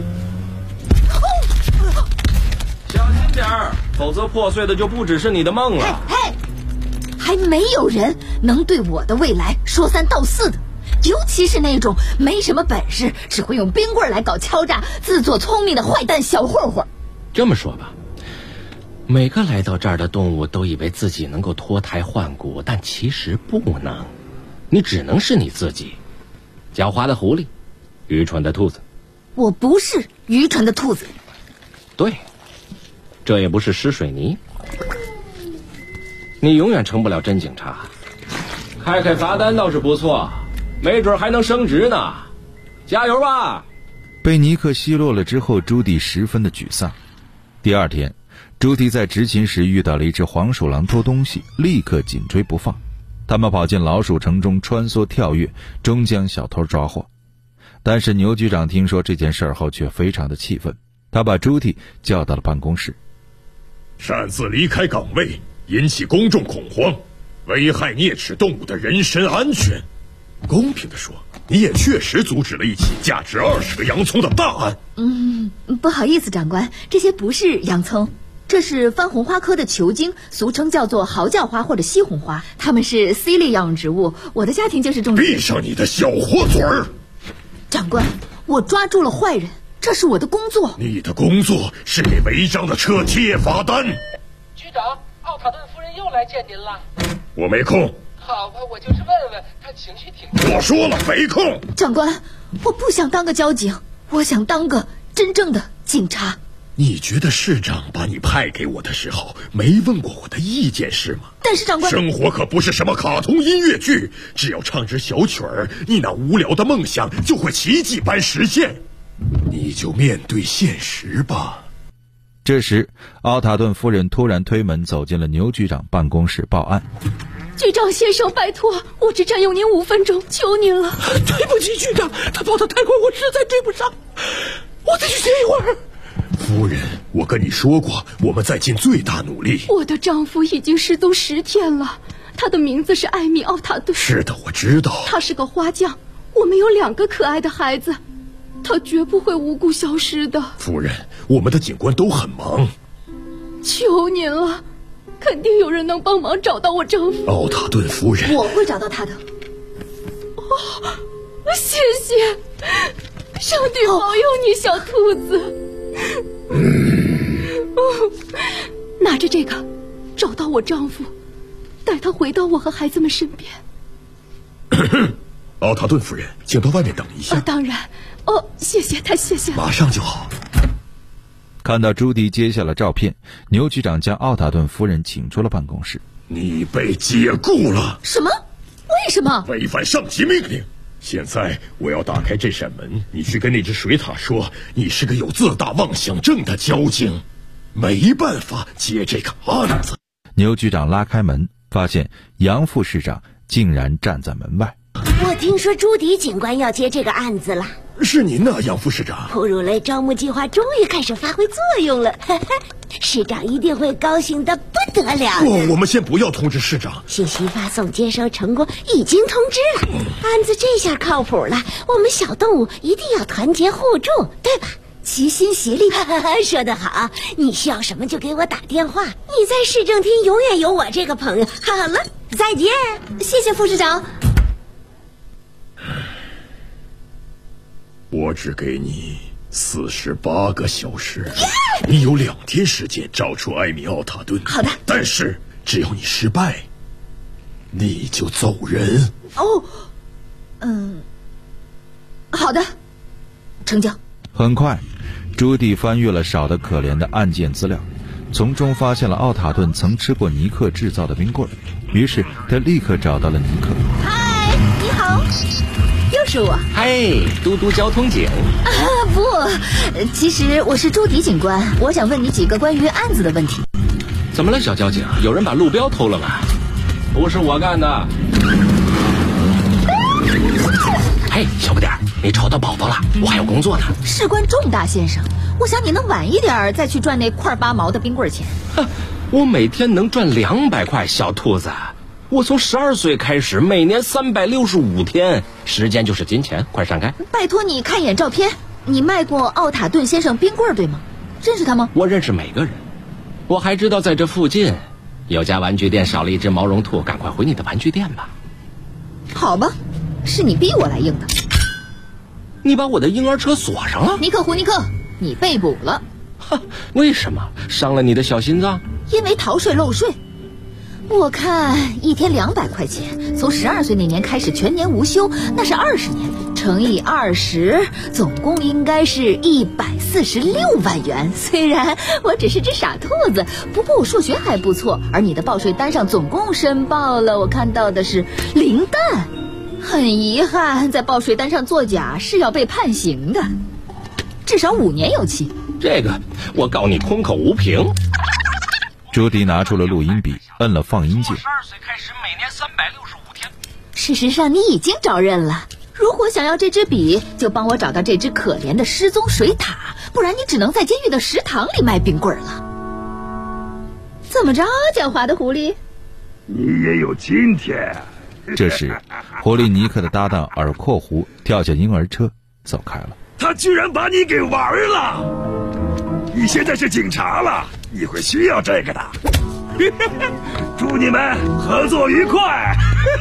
小心点儿，否则破碎的就不只是你的梦了。 嘿，还没有人能对我的未来说三道四的。尤其是那种没什么本事，只会用冰棍来搞敲诈、自作聪明的坏蛋小混混。 这么说吧，每个来到这儿的动物都以为自己能够脱胎换骨，但其实不能。你只能是你自己。狡猾的狐狸，愚蠢的兔子。 我不是愚蠢的兔子。 对，这也不是湿水泥。你永远成不了真警察。开罚单倒是不错，没准还能升职呢，加油吧！ 被尼克奚落了之后，朱迪十分的沮丧。第二天，朱迪在执勤时遇到了一只黄鼠狼偷东西，立刻紧追不放。他们跑进老鼠城中，穿梭跳跃，终将小偷抓获。但是牛局长听说这件事后却非常的气愤，他把朱迪叫到了办公室。 擅自离开岗位，引起公众恐慌，危害啮齿动物的人身安全。公平地说，你也确实阻止了一起价值20个洋葱的大案。 不好意思，长官，这些不是洋葱，这是番红花科的球茎，俗称叫做嚎叫花或者西红花，它们是 C 类药用植物。我的家庭就是种植。 闭上你的小货嘴儿！ 长官，我抓住了坏人，这是我的工作。 你的工作是给违章的车贴罚单。 局长，奥塔顿夫人又来见您了。 我没空。 好吧，我就是问问，他情绪挺…… 我说了没空。 长官，我不想当个交警，我想当个真正的警察。 你觉得市长把你派给我的时候没问过我的意见是吗？ 但是长官， 生活可不是什么卡通音乐剧，只要唱支小曲儿，你那无聊的梦想就会奇迹般实现。你就面对现实吧。 这时，奥塔顿夫人突然推门走进了牛局长办公室报案。 局长先生，拜托，我只占用您5分钟，求您了。 对不起，局长，他跑得太快，我实在追不上，我再去歇一会儿。 夫人，我跟你说过，我们在尽最大努力。 我的丈夫已经失踪10天了，他的名字是艾米·奥塔顿。 是的，我知道。 他是个花匠，我们有2个可爱的孩子，他绝不会无故消失的。 夫人，我们的警官都很忙。 求您了，肯定有人能帮忙找到我丈夫。 奥塔顿夫人， 我会找到他的。 谢谢，上帝保佑你，小兔子。拿着这个，找到我丈夫， 带他回到我和孩子们身边。 奥塔顿夫人，请到外面等一下。 当然。哦，谢谢他，谢谢。 马上就好。 看到朱迪接下了照片，牛局长将奥塔顿夫人请出了办公室。 你被解雇了。 什么？为什么？ 违反上级命令。现在我要打开这扇门，你去跟那只水獭说，你是个有自大妄想症的交警，没办法接这个案子。 牛局长拉开门，发现杨副市长竟然站在门外。 我听说朱迪警官要接这个案子了。 是您呢，杨副市长。 哺乳类招募计划终于开始发挥作用了，市长一定会高兴的不得了。 我们先不要通知市长， 信息发送接收成功已经通知了，案子这下靠谱了。我们小动物一定要团结互助，对吧？齐心协力。说得好，你需要什么就给我打电话，你在市政厅永远有我这个朋友。好了，再见。 谢谢副市长。 我只给你48个小时，你有2天时间找出艾米奥塔顿。 好的， 但是只要你失败，你就走人。 哦，好的，成交。 很快，朱迪翻阅了少得可怜的案件资料，从中发现了奥塔顿曾吃过尼克制造的冰棍，于是他立刻找到了尼克。 嗨，你好。又是我。 嗨，嘟嘟交通警。 不，其实我是朱迪警官，我想问你几个关于案子的问题。 怎么了，小交警？有人把路标偷了吗？不是我干的。嘿，小不点儿，你吵到宝宝了，我还有工作呢。 事关重大，先生，我想你能晚一点再去赚那块8毛的冰棍钱。 哼，我每天能赚200块，小兔子。我从12岁开始，每年365天，时间就是金钱，快闪开！ 拜托你看一眼照片，你卖过奥塔顿先生冰棍对吗？认识他吗？ 我认识每个人，我还知道在这附近有家玩具店少了一只毛绒兔，赶快回你的玩具店吧。 好吧，是你逼我来硬的。 你把我的婴儿车锁上了？ 尼克胡尼克，你被捕了。 为什么？伤了你的小心脏？ 因为逃税漏税。我看1天200块钱，从12岁那年开始全年无休，那是20年，乘以20，总共应该是146万元。虽然我只是只傻兔子，不过我数学还不错，而你的报税单上总共申报了，我看到的是零蛋。很遗憾，在报税单上作假是要被判刑的，至少5年有期。 这个我告你空口无凭。 朱迪拿出了录音笔，摁了放音键。12 岁开始，每年365天。 事实上，你已经招认了。如果想要这支笔，就帮我找到这只可怜的失踪水獭，不然你只能在监狱的食堂里卖冰棍了。怎么着，狡猾的狐狸？ 你也有今天。 这时，狐狸尼克的搭档耳廓狐跳下婴儿车走开了。 他居然把你给玩了！你现在是警察了，你会需要这个的。祝你们合作愉快。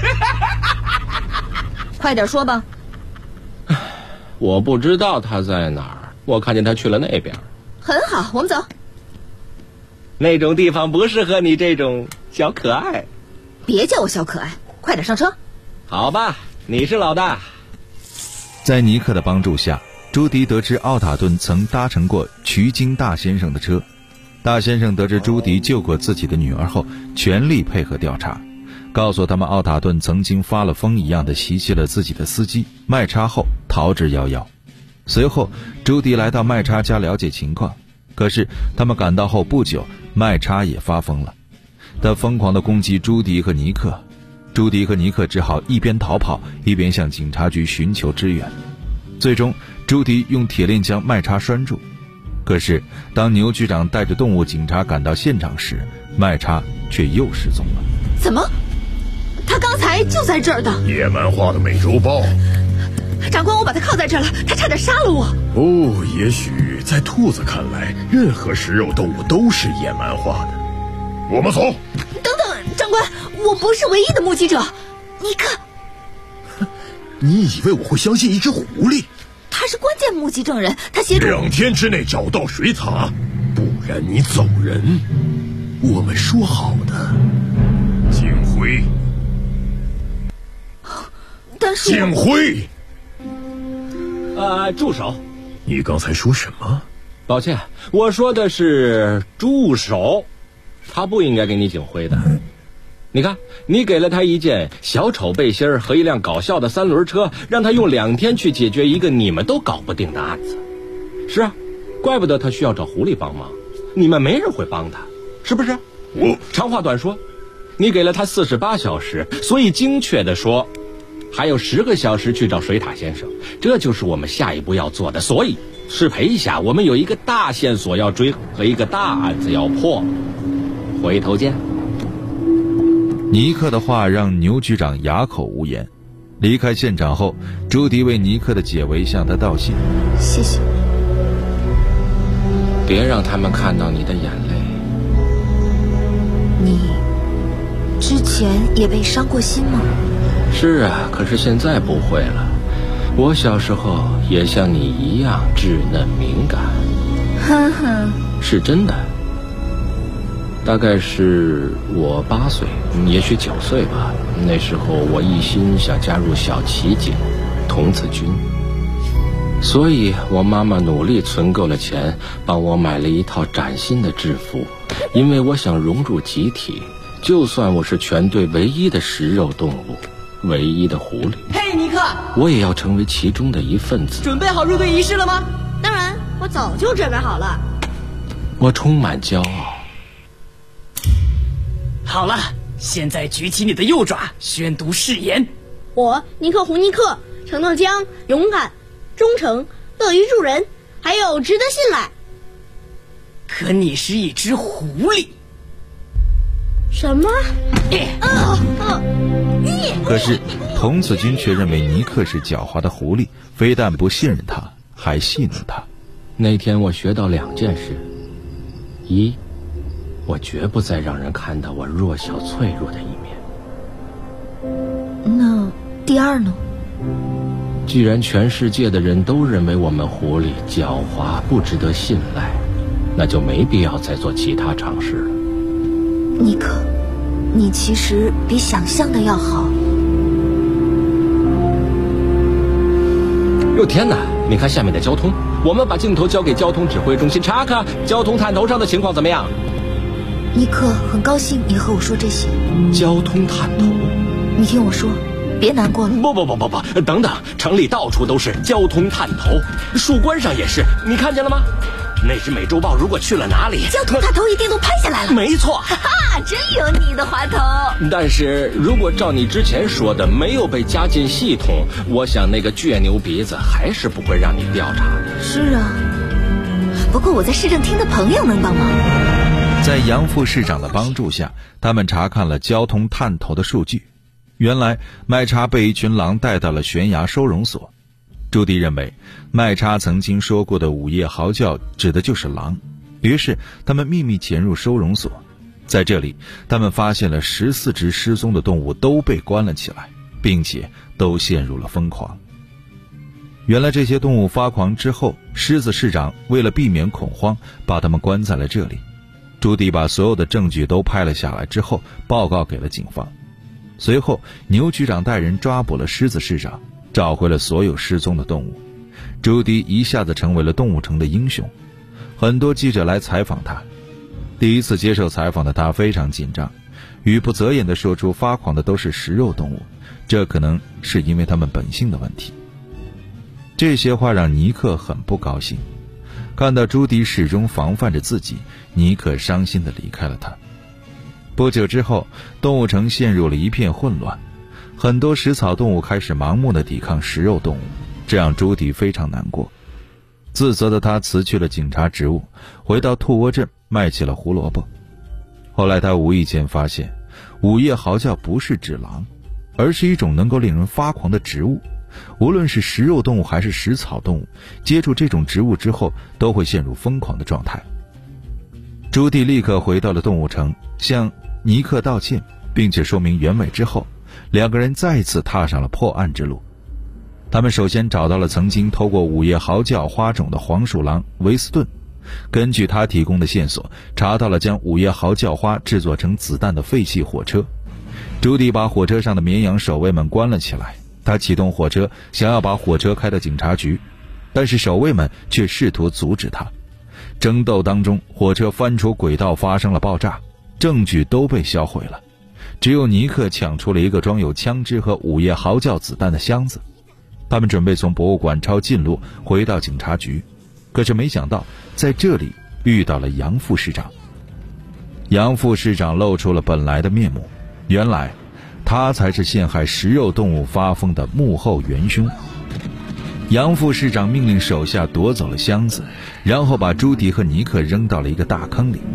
快点说吧。 我不知道他在哪儿，我看见他去了那边。 很好，我们走。 那种地方不适合你这种小可爱。 别叫我小可爱，快点上车。 好吧，你是老大。 在尼克的帮助下，朱迪得知奥塔顿曾搭乘过渠金大先生的车。大先生得知朱迪救过自己的女儿后，全力配合调查，告诉他们奥塔顿曾经发了疯一样的袭击了自己的司机麦叉后逃之夭夭。随后朱迪来到麦叉家了解情况，可是他们赶到后不久，麦叉也发疯了，他疯狂地攻击朱迪和尼克。朱迪和尼克只好一边逃跑一边向警察局寻求支援。最终朱迪用铁链将麦叉拴住，可是当牛局长带着动物警察赶到现场时，麦叉却又失踪了。 怎么？他刚才就在这儿的。 野蛮化的美洲豹。 长官，我把他铐在这儿了，他差点杀了我。 哦，也许在兔子看来，任何食肉动物都是野蛮化的。我们走。 等等，长官，我不是唯一的目击者。尼克， 你以为我会相信一只狐狸？ 他是关键目击证人，他协助。 2天之内找到水獭，不然你走人。我们说好的，警徽回。 但是敬回。 住手！ 你刚才说什么？ 抱歉，我说的是住手。他不应该给你警徽的。你看，你给了他一件小丑背心和一辆搞笑的3轮车，让他用2天去解决一个你们都搞不定的案子。是啊，怪不得他需要找狐狸帮忙，你们没人会帮他，是不是？长话短说，你给了他48小时，所以精确的说，还有10个小时去找水獭先生。这就是我们下一步要做的。所以适配一下，我们有一个大线索要追和一个大案子要破。回头见。 尼克的话让牛局长哑口无言。离开现场后，朱迪为尼克的解围向他道谢。 谢谢。 别让他们看到你的眼泪。 你之前也被伤过心吗？ 是啊，可是现在不会了。我小时候也像你一样稚嫩敏感。 哼哼， 是真的。大概是我8岁，也许9岁吧。那时候我一心想加入小骑警童子军，所以我妈妈努力存够了钱，帮我买了一套崭新的制服。因为我想融入集体，就算我是全队唯一的食肉动物，唯一的狐狸， 嘿，尼克， 我也要成为其中的一份子。 准备好入队仪式了吗？当然，我早就准备好了。 我充满骄傲。 好了，现在举起你的右爪，宣读誓言。 我尼克胡尼克承诺将勇敢、忠诚、乐于助人，还有值得信赖。 可你是一只狐狸。 什么？ 可是童子军却认为尼克是狡猾的狐狸，非但不信任他，还戏弄他。 那天我学到2件事：一，我绝不再让人看到我弱小脆弱的一面。 那第2呢？ 既然全世界的人都认为我们狐狸狡猾不值得信赖，那就没必要再做其他尝试了。 尼克，你其实比想象的要好。 哟天哪，你看下面的交通，我们把镜头交给交通指挥中心查看交通探头上的情况怎么样？ 尼克，很高兴你和我说这些。 交通探头， 你听我说，别难过了。 不，等等，城里到处都是交通探头，树冠上也是，你看见了吗？那只美洲豹如果去了哪里， 交通探头一定都拍下来了。 没错， 哈哈，真有你的滑头。 但是如果照你之前说的没有被加进系统，我想那个倔牛鼻子还是不会让你调查的。 是啊，不过我在市政厅的朋友能帮忙。 在杨副市长的帮助下，他们查看了交通探头的数据。原来麦叉被一群狼带到了悬崖收容所。朱迪认为麦叉曾经说过的午夜嚎叫指的就是狼，于是他们秘密潜入收容所。在这里他们发现了14只失踪的动物都被关了起来，并且都陷入了疯狂。原来这些动物发狂之后，狮子市长为了避免恐慌，把他们关在了这里。朱迪把所有的证据都拍了下来之后，报告给了警方。随后牛局长带人抓捕了狮子市长，找回了所有失踪的动物。朱迪一下子成为了动物城的英雄。很多记者来采访他，第一次接受采访的他非常紧张，语不择言地说出发狂的都是食肉动物，这可能是因为他们本性的问题。这些话让尼克很不高兴，看到朱迪始终防范着自己，尼克伤心地离开了他。不久之后，动物城陷入了一片混乱，很多食草动物开始盲目地抵抗食肉动物，这让朱迪非常难过。自责的他辞去了警察职务，回到兔窝镇卖起了胡萝卜。后来他无意间发现，午夜嚎叫不是指狼，而是一种能够令人发狂的植物。无论是食肉动物还是食草动物，接触这种植物之后都会陷入疯狂的状态。朱迪立刻回到了动物城，向尼克道歉，并且说明原委之后，两个人再一次踏上了破案之路。他们首先找到了曾经偷过午夜嚎叫花种的黄鼠狼维斯顿，根据他提供的线索，查到了将午夜嚎叫花制作成子弹的废弃火车。 朱迪把火车上的绵羊守卫们关了起来，他启动火车，想要把火车开到警察局，但是守卫们却试图阻止他。争斗当中，火车翻出轨道发生了爆炸，证据都被销毁了。只有尼克抢出了一个装有枪支和午夜嚎叫子弹的箱子。他们准备从博物馆抄近路回到警察局，可是没想到在这里遇到了杨副市长。杨副市长露出了本来的面目，原来他才是陷害食肉动物发疯的幕后元凶。杨副市长命令手下夺走了箱子，然后把朱迪和尼克扔到了一个大坑里。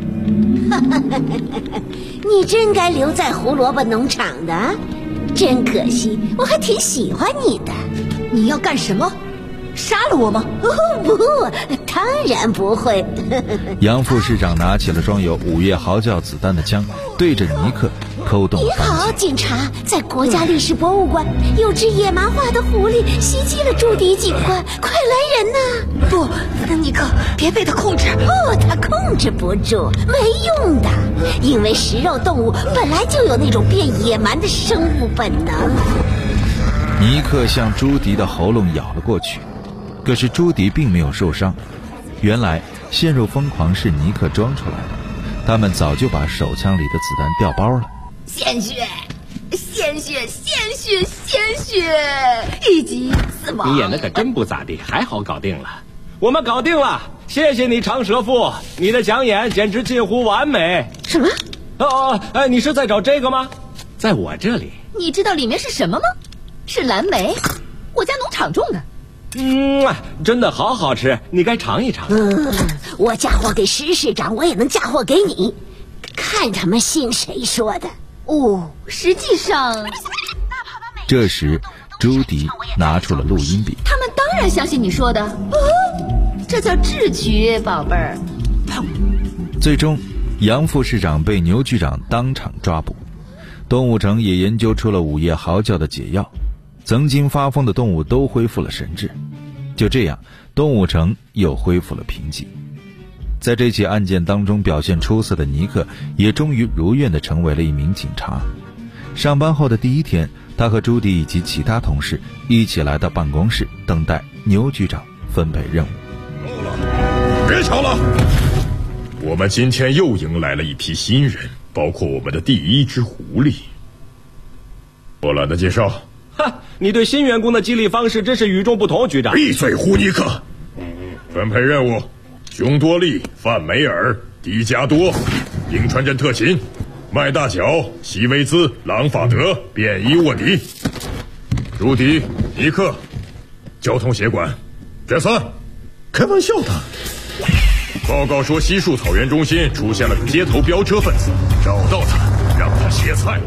你真该留在胡萝卜农场的，真可惜，我还挺喜欢你的。 你要干什么？杀了我吗？ 不，当然不会。 杨副市长拿起了装有午夜嚎叫子弹的枪，对着尼克扣动了扳机。 你好，警察，在国家历史博物馆有只野蛮化的狐狸袭击了朱迪警官，快来人呐！ 不，尼克，别被他控制。 他控制不住，没用的，因为食肉动物本来就有那种变野蛮的生物本能。 尼克向朱迪的喉咙咬了过去，可是朱迪并没有受伤。原来陷入疯狂是尼克装出来的，他们早就把手枪里的子弹调包了。 鲜血，鲜血，鲜血，鲜血，以及死亡。 你演的可真不咋地，还好搞定了。我们搞定了，谢谢你，长舌妇，你的讲演简直近乎完美。 什么？ 你是在找这个吗？在我这里。 你知道里面是什么吗？是蓝莓，我家农场种的。 真的好好吃，你该尝一尝。 我嫁祸给石市长，我也能嫁祸给你，看他们信谁说的。 实际上， 这时朱迪拿出了录音笔。 他们当然相信你说的。这叫智取，宝贝儿。 最终，杨副市长被牛局长当场抓捕。动物城也研究出了午夜嚎叫的解药，曾经发疯的动物都恢复了神智。就这样，动物城又恢复了平静。在这起案件当中表现出色的尼克也终于如愿地成为了一名警察。上班后的第一天，他和朱迪以及其他同事一起来到办公室，等待牛局长分配任务。 够了，别吵了！我们今天又迎来了一批新人，包括我们的第一只狐狸。我懒得介绍。 你对新员工的激励方式真是与众不同，局长。 闭嘴，胡尼克！分配任务：熊多利、范梅尔、迪加多、英川镇特勤、麦大脚、西维兹、朗法德、便衣沃迪、朱迪、尼克、交通协管。这3，开玩笑的。报告说西树草原中心出现了个街头飙车分子，找到他，让他歇菜。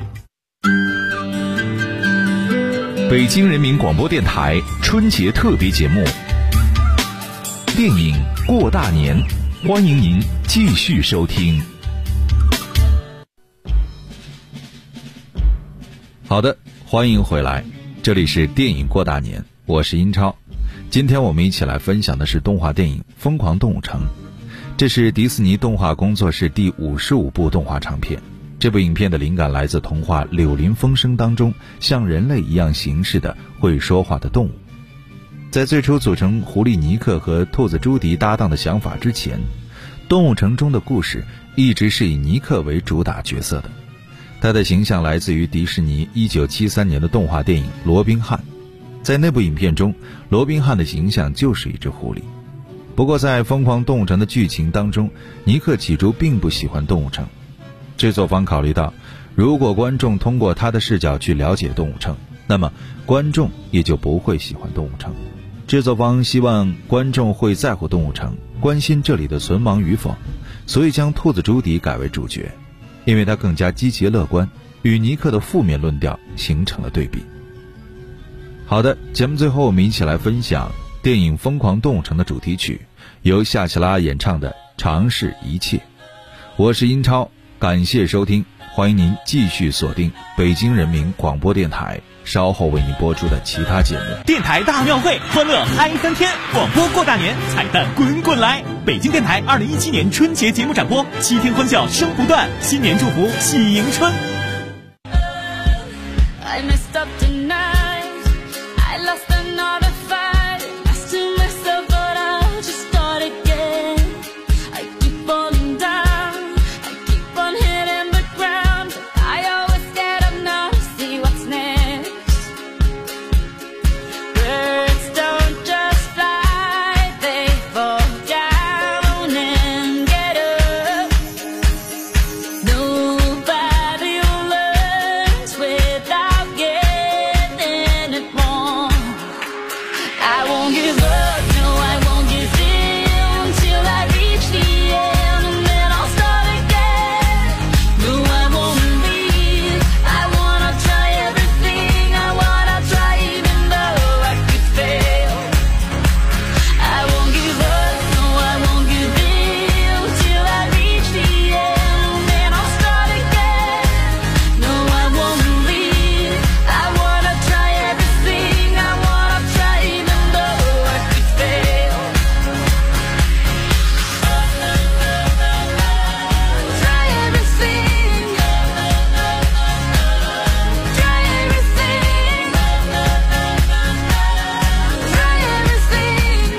北京人民广播电台春节特别节目《电影过大年》，欢迎您继续收听。 好的，欢迎回来，这里是电影过大年，我是英超。今天我们一起来分享的是动画电影《疯狂动物城》，这是迪士尼动画工作室第55部动画长片。这部影片的灵感来自童话《柳林风声》当中像人类一样行事的会说话的动物。在最初组成狐狸尼克和兔子朱迪搭档的想法之前，动物城中的故事一直是以尼克为主打角色的。他的形象来自于迪士尼1973年的动画电影《罗宾汉》。在那部影片中，罗宾汉的形象就是一只狐狸。不过在《疯狂动物城》的剧情当中，尼克起初并不喜欢动物城。制作方考虑到，如果观众通过他的视角去了解动物城，那么观众也就不会喜欢动物城。制作方希望观众会在乎动物城，关心这里的存亡与否，所以将兔子朱迪改为主角，因为他更加积极乐观，与尼克的负面论调形成了对比。好的，节目最后我们一起来分享电影《疯狂动物城》的主题曲，由夏奇拉演唱的《尝试一切》。我是英超，感谢收听，欢迎您继续锁定北京人民广播电台，稍后为您播出的其他节目。 电台大庙会，欢乐嗨3天，广播过大年，彩蛋滚滚来！北京电台2017年春节节目展播，7天欢笑声不断，新年祝福喜迎春。 up tonight. I lost another fight. Lost to myself, but I'll just start again. I keep falling down. I keep on hitting the ground. But I always get up now to see what's next. Birds don't just fly, they fall down and get up. Nobody learns without getting it wrong. I won't give up, no, I won't give in till I reach the end, and then I'll start again. No, I won't leave. I wanna try everything. I wanna try even though I could fail. I won't give up, no, I won't give in till I reach the end, and then I'll start again. No, I won't leave. I wanna try everything. I wanna try even though I could fail. Try everything. Try everything. Try everything.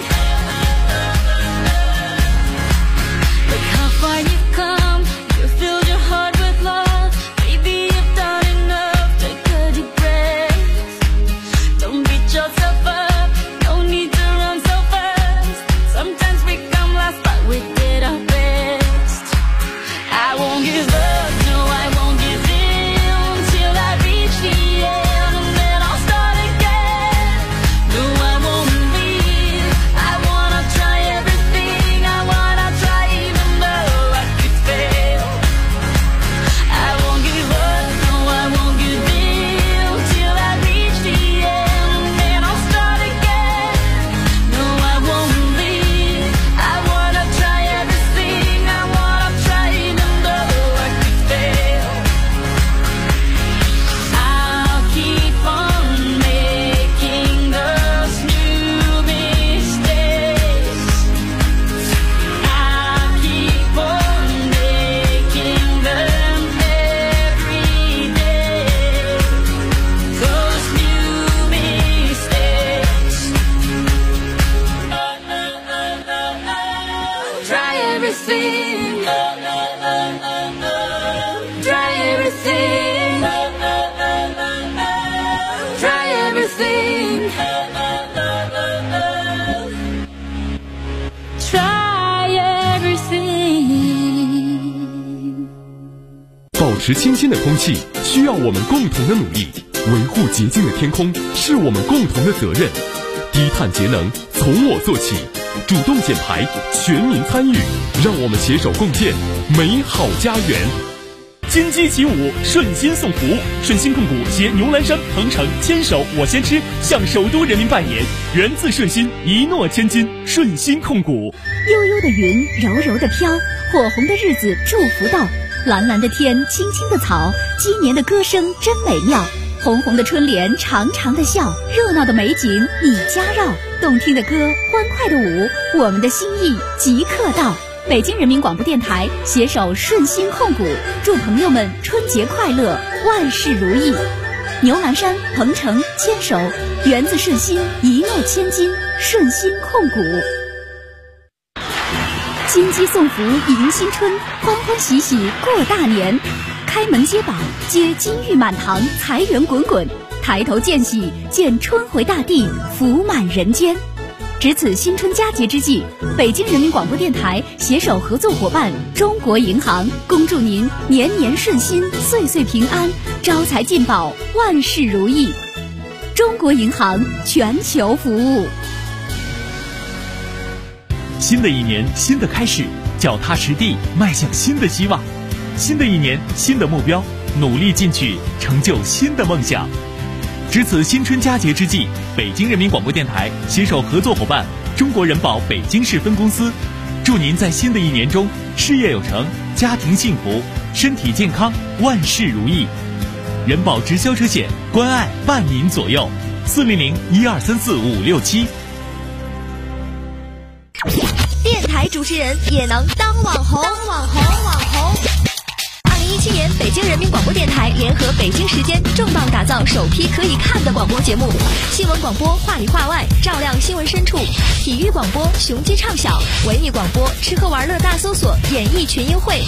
Look how far you've come. You filled your heart with love. Maybe you've done enough. Take a deep breath. Don't beat yourself up. No need to run so fast. Sometimes we come last, but we did our best. I won't give up, no, I won't give in till I reach the end, and then I'll start again. No, I won't leave. I wanna try everything. I wanna try even though I could fail. I won't give up, no, I won't give in till I reach the end, and then I'll start again. No, I won't leave. I wanna try everything. I wanna try even though I could fail. I'll keep on making those new mistakes. I'll keep on making them every day. Those new mistakes. Try everything. Try everything. Try everything. Try everything. 保持清新的空气需要我们共同的努力，维护洁净的天空是我们共同的责任。低碳节能从我做起，主动减排，全民参与，让我们携手共建美好家园。 金鸡起舞，顺心送福。顺心控股携牛栏山、鹏程牵手我先吃，向首都人民拜年。源自顺心，一诺千金。顺心控股。 悠悠的云，柔柔的飘，火红的日子祝福到。蓝蓝的天，青青的草，鸡年的歌声真美妙。红红的春联，长长的笑，热闹的美景你家绕，动听的歌，欢快的舞，我们的心意即刻到。北京人民广播电台携手顺心控股，祝朋友们春节快乐，万事如意。牛栏山、鹏程牵手，源自顺心，一诺千金。顺心控股。金鸡送福迎新春，欢欢喜喜过大年。开门接宝，接金玉满堂，财源滚滚；抬头见喜，见春回大地，福满人间。值此新春佳节之际，北京人民广播电台携手合作伙伴中国银行，恭祝您年年顺心，岁岁平安，招财进宝，万事如意。中国银行，全球服务。 新的一年，新的开始，脚踏实地，迈向新的希望。新的一年，新的目标，努力进取，成就新的梦想。值此新春佳节之际，北京人民广播电台携手合作伙伴中国人保北京市分公司，祝您在新的一年中事业有成，家庭幸福，身体健康，万事如意。人保直销车险，关爱伴您左右，400-1234-567。 电台主持人也能当网红。 2017年，北京人民广播电台联合北京时间重磅打造首批可以看的广播节目：新闻广播话里话外，照亮新闻深处；体育广播雄鸡唱晓；文艺广播吃喝玩乐大搜索，演艺群英会。